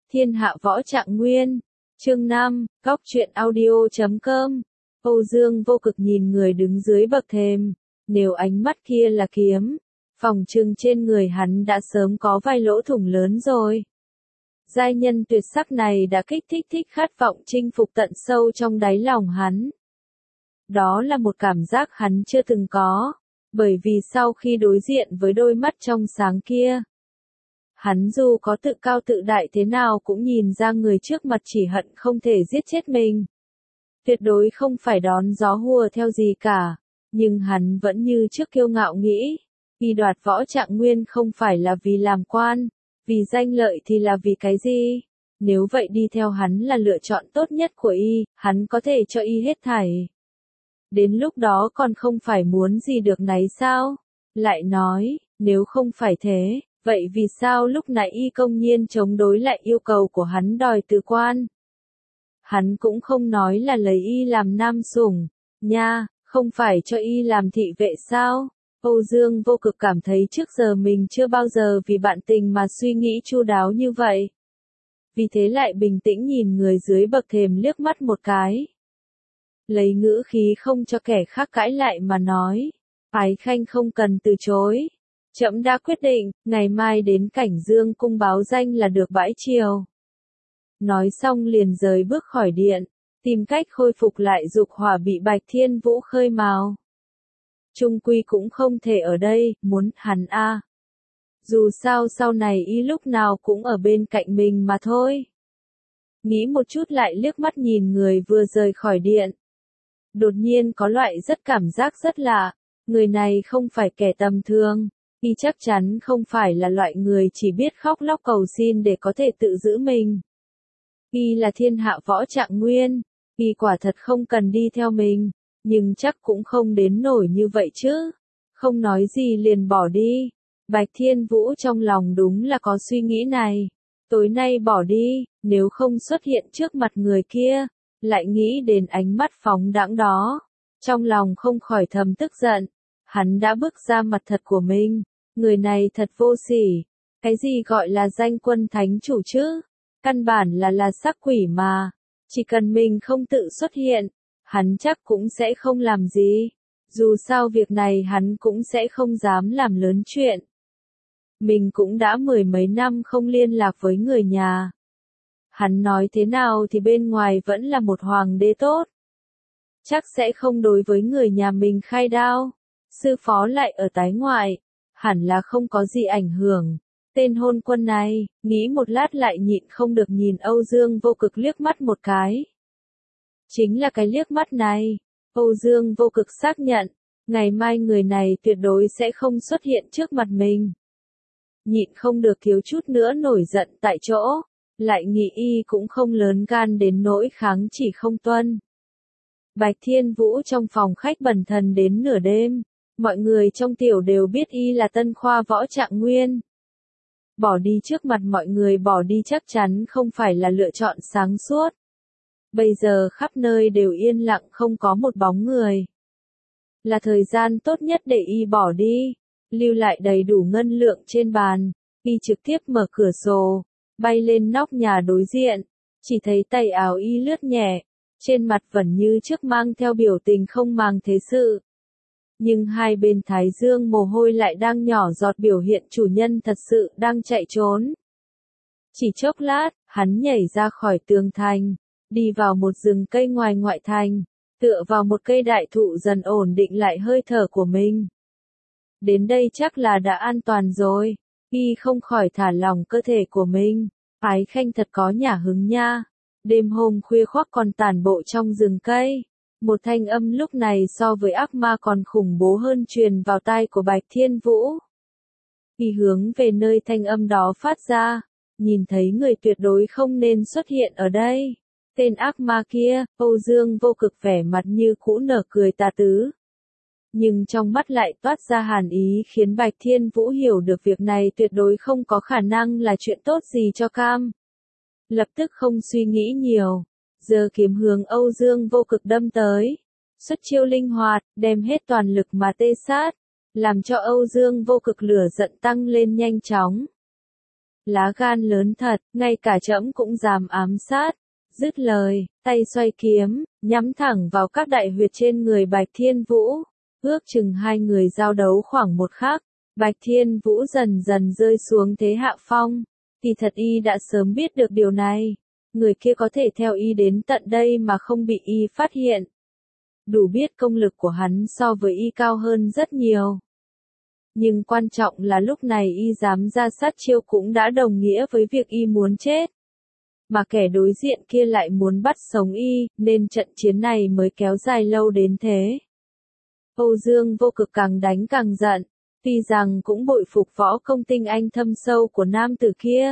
Thiên hạ võ trạng nguyên. Chương 5, Góc truyện audio.com. Âu Dương Vô Cực nhìn người đứng dưới bậc thềm, nếu ánh mắt kia là kiếm, phòng trừng trên người hắn đã sớm có vài lỗ thủng lớn rồi. Giai nhân tuyệt sắc này đã kích thích khát vọng chinh phục tận sâu trong đáy lòng hắn. Đó là một cảm giác hắn chưa từng có, bởi vì sau khi đối diện với đôi mắt trong sáng kia, hắn dù có tự cao tự đại thế nào cũng nhìn ra người trước mặt chỉ hận không thể giết chết mình. Tuyệt đối không phải đón gió hùa theo gì cả, nhưng hắn vẫn như trước kiêu ngạo nghĩ, y đoạt võ trạng nguyên không phải là vì làm quan, vì danh lợi thì là vì cái gì? Nếu vậy đi theo hắn là lựa chọn tốt nhất của y, hắn có thể cho y hết thảy. Đến lúc đó còn không phải muốn gì được nấy sao? Lại nói, nếu không phải thế, vậy vì sao lúc nãy y công nhiên chống đối lại yêu cầu của hắn đòi từ quan? Hắn cũng không nói là lấy y làm nam sủng, nha, không phải cho y làm thị vệ sao? Âu Dương Vô Cực cảm thấy trước giờ mình chưa bao giờ vì bạn tình mà suy nghĩ chu đáo như vậy. Vì thế lại bình tĩnh nhìn người dưới bậc thềm liếc mắt một cái. Lấy ngữ khí không cho kẻ khác cãi lại mà nói, Ái Khanh không cần từ chối. Trẫm đã quyết định, ngày mai đến Cảnh Dương cung báo danh là được bãi triều. Nói xong liền rời bước khỏi điện, tìm cách khôi phục lại dục hỏa bị Bạch Thiên Vũ khơi mào. Trung quy cũng không thể ở đây, muốn hắn a. Dù sao sau này y lúc nào cũng ở bên cạnh mình mà thôi. Nghĩ một chút lại liếc mắt nhìn người vừa rời khỏi điện. Đột nhiên có loại cảm giác rất lạ, người này không phải kẻ tầm thường, y chắc chắn không phải là loại người chỉ biết khóc lóc cầu xin để có thể tự giữ mình. Y là thiên hạ võ trạng nguyên, y quả thật không cần đi theo mình, nhưng chắc cũng không đến nổi như vậy chứ. Không nói gì liền bỏ đi. Bạch Thiên Vũ trong lòng đúng là có suy nghĩ này. Tối nay bỏ đi, nếu không xuất hiện trước mặt người kia, lại nghĩ đến ánh mắt phóng đãng đó. Trong lòng không khỏi thầm tức giận. Hắn đã bước ra mặt thật của mình. Người này thật vô sỉ. Cái gì gọi là danh quân thánh chủ chứ? Căn bản là sắc quỷ mà. Chỉ cần mình không tự xuất hiện, hắn chắc cũng sẽ không làm gì. Dù sao việc này hắn cũng sẽ không dám làm lớn chuyện. Mình cũng đã 10 mấy năm không liên lạc với người nhà. Hắn nói thế nào thì bên ngoài vẫn là một hoàng đế tốt. Chắc sẽ không đối với người nhà mình khai đao. Sư phó lại ở tái ngoại, hẳn là không có gì ảnh hưởng. Tên hôn quân này, nghĩ một lát lại nhịn không được nhìn Âu Dương Vô Cực liếc mắt một cái. Chính là cái liếc mắt này, Âu Dương Vô Cực xác nhận, ngày mai người này tuyệt đối sẽ không xuất hiện trước mặt mình. Nhịn không được thiếu chút nữa nổi giận tại chỗ, lại nghĩ y cũng không lớn gan đến nỗi kháng chỉ không tuân. Bạch Thiên Vũ trong phòng khách bần thần đến nửa đêm, mọi người trong tiểu đều biết y là tân khoa võ trạng nguyên. Bỏ đi trước mặt mọi người bỏ đi chắc chắn không phải là lựa chọn sáng suốt. Bây giờ khắp nơi đều yên lặng không có một bóng người. Là thời gian tốt nhất để y bỏ đi, lưu lại đầy đủ ngân lượng trên bàn, y trực tiếp mở cửa sổ, bay lên nóc nhà đối diện, chỉ thấy tay áo y lướt nhẹ, trên mặt vẫn như trước mang theo biểu tình không màng thế sự. Nhưng hai bên thái dương mồ hôi lại đang nhỏ giọt biểu hiện chủ nhân thật sự đang chạy trốn. Chỉ chốc lát, hắn nhảy ra khỏi tường thành, đi vào một rừng cây ngoài ngoại thành, tựa vào một cây đại thụ dần ổn định lại hơi thở của mình. Đến đây chắc là đã an toàn rồi, y không khỏi thả lỏng cơ thể của mình. Ái Khanh thật có nhã hứng nha. Đêm hôm khuya khoác còn tản bộ trong rừng cây. Một thanh âm lúc này so với ác ma còn khủng bố hơn truyền vào tai của Bạch Thiên Vũ. Y hướng về nơi thanh âm đó phát ra, nhìn thấy người tuyệt đối không nên xuất hiện ở đây. Tên ác ma kia, Âu Dương Vô Cực vẻ mặt như cũ nở cười tà tứ. Nhưng trong mắt lại toát ra hàn ý khiến Bạch Thiên Vũ hiểu được việc này tuyệt đối không có khả năng là chuyện tốt gì cho cam. Lập tức không suy nghĩ nhiều, giơ kiếm hướng Âu Dương Vô Cực đâm tới. Xuất chiêu linh hoạt, đem hết toàn lực mà tê sát, làm cho Âu Dương Vô Cực lửa giận tăng lên nhanh chóng. lá gan lớn thật, ngay cả trẫm cũng dám ám sát. Dứt lời, tay xoay kiếm, nhắm thẳng vào các đại huyệt trên người Bạch Thiên Vũ. Ước chừng hai người giao đấu khoảng một khắc, Bạch Thiên Vũ dần dần rơi xuống thế hạ phong. Kỳ thật y đã sớm biết được điều này. Người kia có thể theo y đến tận đây mà không bị y phát hiện. Đủ biết công lực của hắn so với y cao hơn rất nhiều. Nhưng quan trọng là lúc này y dám ra sát chiêu cũng đã đồng nghĩa với việc y muốn chết. Mà kẻ đối diện kia lại muốn bắt sống y, nên trận chiến này mới kéo dài lâu đến thế. Âu Dương Vô Cực càng đánh càng giận, tuy rằng cũng bội phục võ công tinh anh thâm sâu của nam tử kia.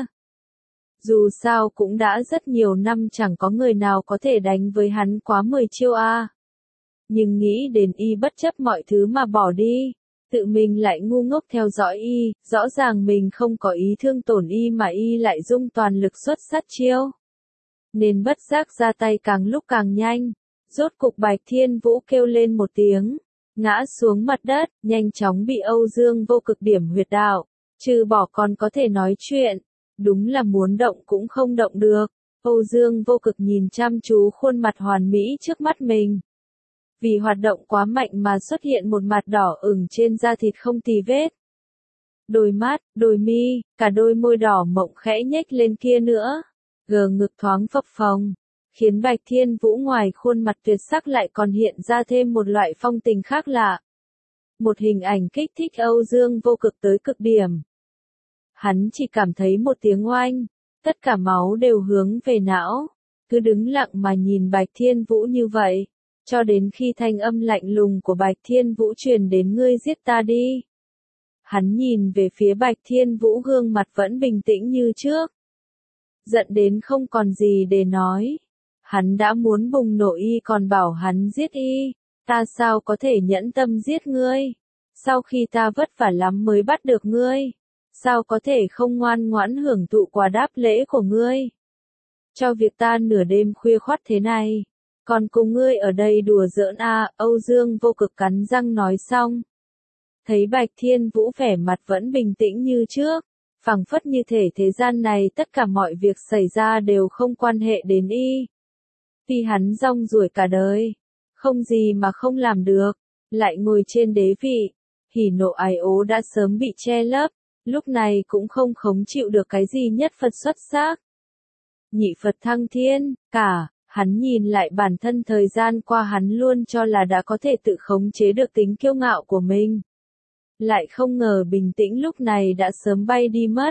Dù sao cũng đã rất nhiều năm chẳng có người nào có thể đánh với hắn quá 10 chiêu a. Nhưng nghĩ đến y bất chấp mọi thứ mà bỏ đi, tự mình lại ngu ngốc theo dõi y, rõ ràng mình không có ý thương tổn y mà y lại dung toàn lực xuất sát chiêu. Nên bất giác ra tay càng lúc càng nhanh, rốt cục Bạch Thiên Vũ kêu lên một tiếng, ngã xuống mặt đất, nhanh chóng bị Âu Dương Vô Cực điểm huyệt đạo, trừ bỏ còn có thể nói chuyện, đúng là muốn động cũng không động được. Âu Dương Vô Cực nhìn chăm chú khuôn mặt hoàn mỹ trước mắt mình. Vì hoạt động quá mạnh mà xuất hiện một mặt đỏ ửng trên da thịt không tì vết. Đôi mắt, đôi mi, cả đôi môi đỏ mọng khẽ nhếch lên kia nữa. Gờ ngực thoáng phập phồng, khiến Bạch Thiên Vũ ngoài khuôn mặt tuyệt sắc lại còn hiện ra thêm một loại phong tình khác lạ. Một hình ảnh kích thích Âu Dương Vô Cực tới cực điểm. Hắn chỉ cảm thấy một tiếng oanh, tất cả máu đều hướng về não, cứ đứng lặng mà nhìn Bạch Thiên Vũ như vậy, cho đến khi thanh âm lạnh lùng của Bạch Thiên Vũ truyền đến ngươi giết ta đi. Hắn nhìn về phía Bạch Thiên Vũ gương mặt vẫn bình tĩnh như trước. Giận đến không còn gì để nói. Hắn đã muốn bùng nổ y còn bảo hắn giết y, ta sao có thể nhẫn tâm giết ngươi, sau khi ta vất vả lắm mới bắt được ngươi, sao có thể không ngoan ngoãn hưởng thụ quà đáp lễ của ngươi. Cho việc ta nửa đêm khuya khoắt thế này, còn cùng ngươi ở đây đùa giỡn à, Âu Dương Vô Cực cắn răng nói xong. Thấy Bạch Thiên Vũ vẻ mặt vẫn bình tĩnh như trước, phảng phất như thể thế gian này tất cả mọi việc xảy ra đều không quan hệ đến y. Vì hắn rong ruổi cả đời, không gì mà không làm được, lại ngồi trên đế vị, hỉ nộ ái ố đã sớm bị che lấp, lúc này cũng không khống chịu được cái gì nhất Phật xuất sắc. Nhị Phật thăng thiên, hắn nhìn lại bản thân thời gian qua hắn luôn cho là đã có thể tự khống chế được tính kiêu ngạo của mình. Lại không ngờ bình tĩnh lúc này đã sớm bay đi mất.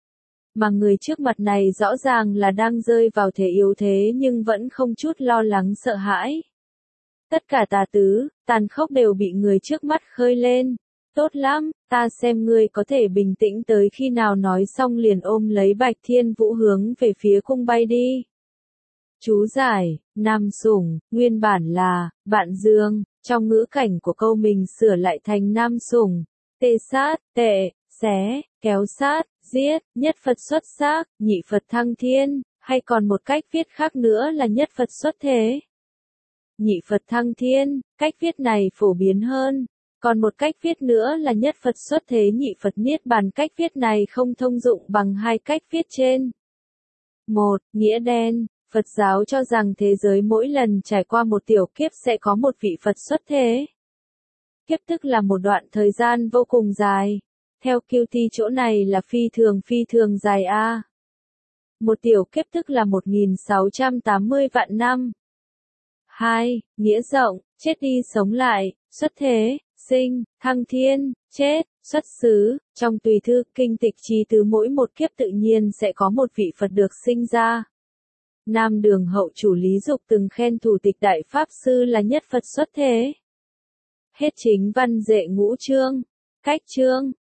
Mà người trước mặt này rõ ràng là đang rơi vào thế yếu thế nhưng vẫn không chút lo lắng sợ hãi. Tất cả tà tứ, tàn khốc đều bị người trước mắt khơi lên. Tốt lắm, ta xem ngươi có thể bình tĩnh tới khi nào, nói xong liền ôm lấy Bạch Thiên Vũ hướng về phía cung bay đi. Chú giải, Nam Sủng, nguyên bản là, bạn Dương, trong ngữ cảnh của câu mình sửa lại thành Nam Sủng, tê sát, tệ, xé, kéo sát, giết, nhất Phật xuất sắc, nhị Phật thăng thiên, hay còn một cách viết khác nữa là nhất Phật xuất thế. Nhị Phật thăng thiên, cách viết này phổ biến hơn, còn một cách viết nữa là nhất Phật xuất thế nhị Phật niết bàn, cách viết này không thông dụng bằng hai cách viết trên. 1. Nghĩa đen. Phật giáo cho rằng thế giới mỗi lần trải qua một tiểu kiếp sẽ có một vị Phật xuất thế. Kiếp tức là một đoạn thời gian vô cùng dài. Theo QT chỗ này là phi thường dài a. Một tiểu kiếp tức là 1680 vạn năm. 2. Nghĩa rộng, chết đi sống lại, xuất thế, sinh, thăng thiên, chết, xuất xứ. Trong tùy thư kinh tịch chi từ mỗi một kiếp tự nhiên sẽ có một vị Phật được sinh ra. Nam Đường hậu chủ Lý Dục từng khen thủ tịch đại pháp sư là nhất Phật xuất thế. Hết chính văn Dệ Ngũ chương. Cách chương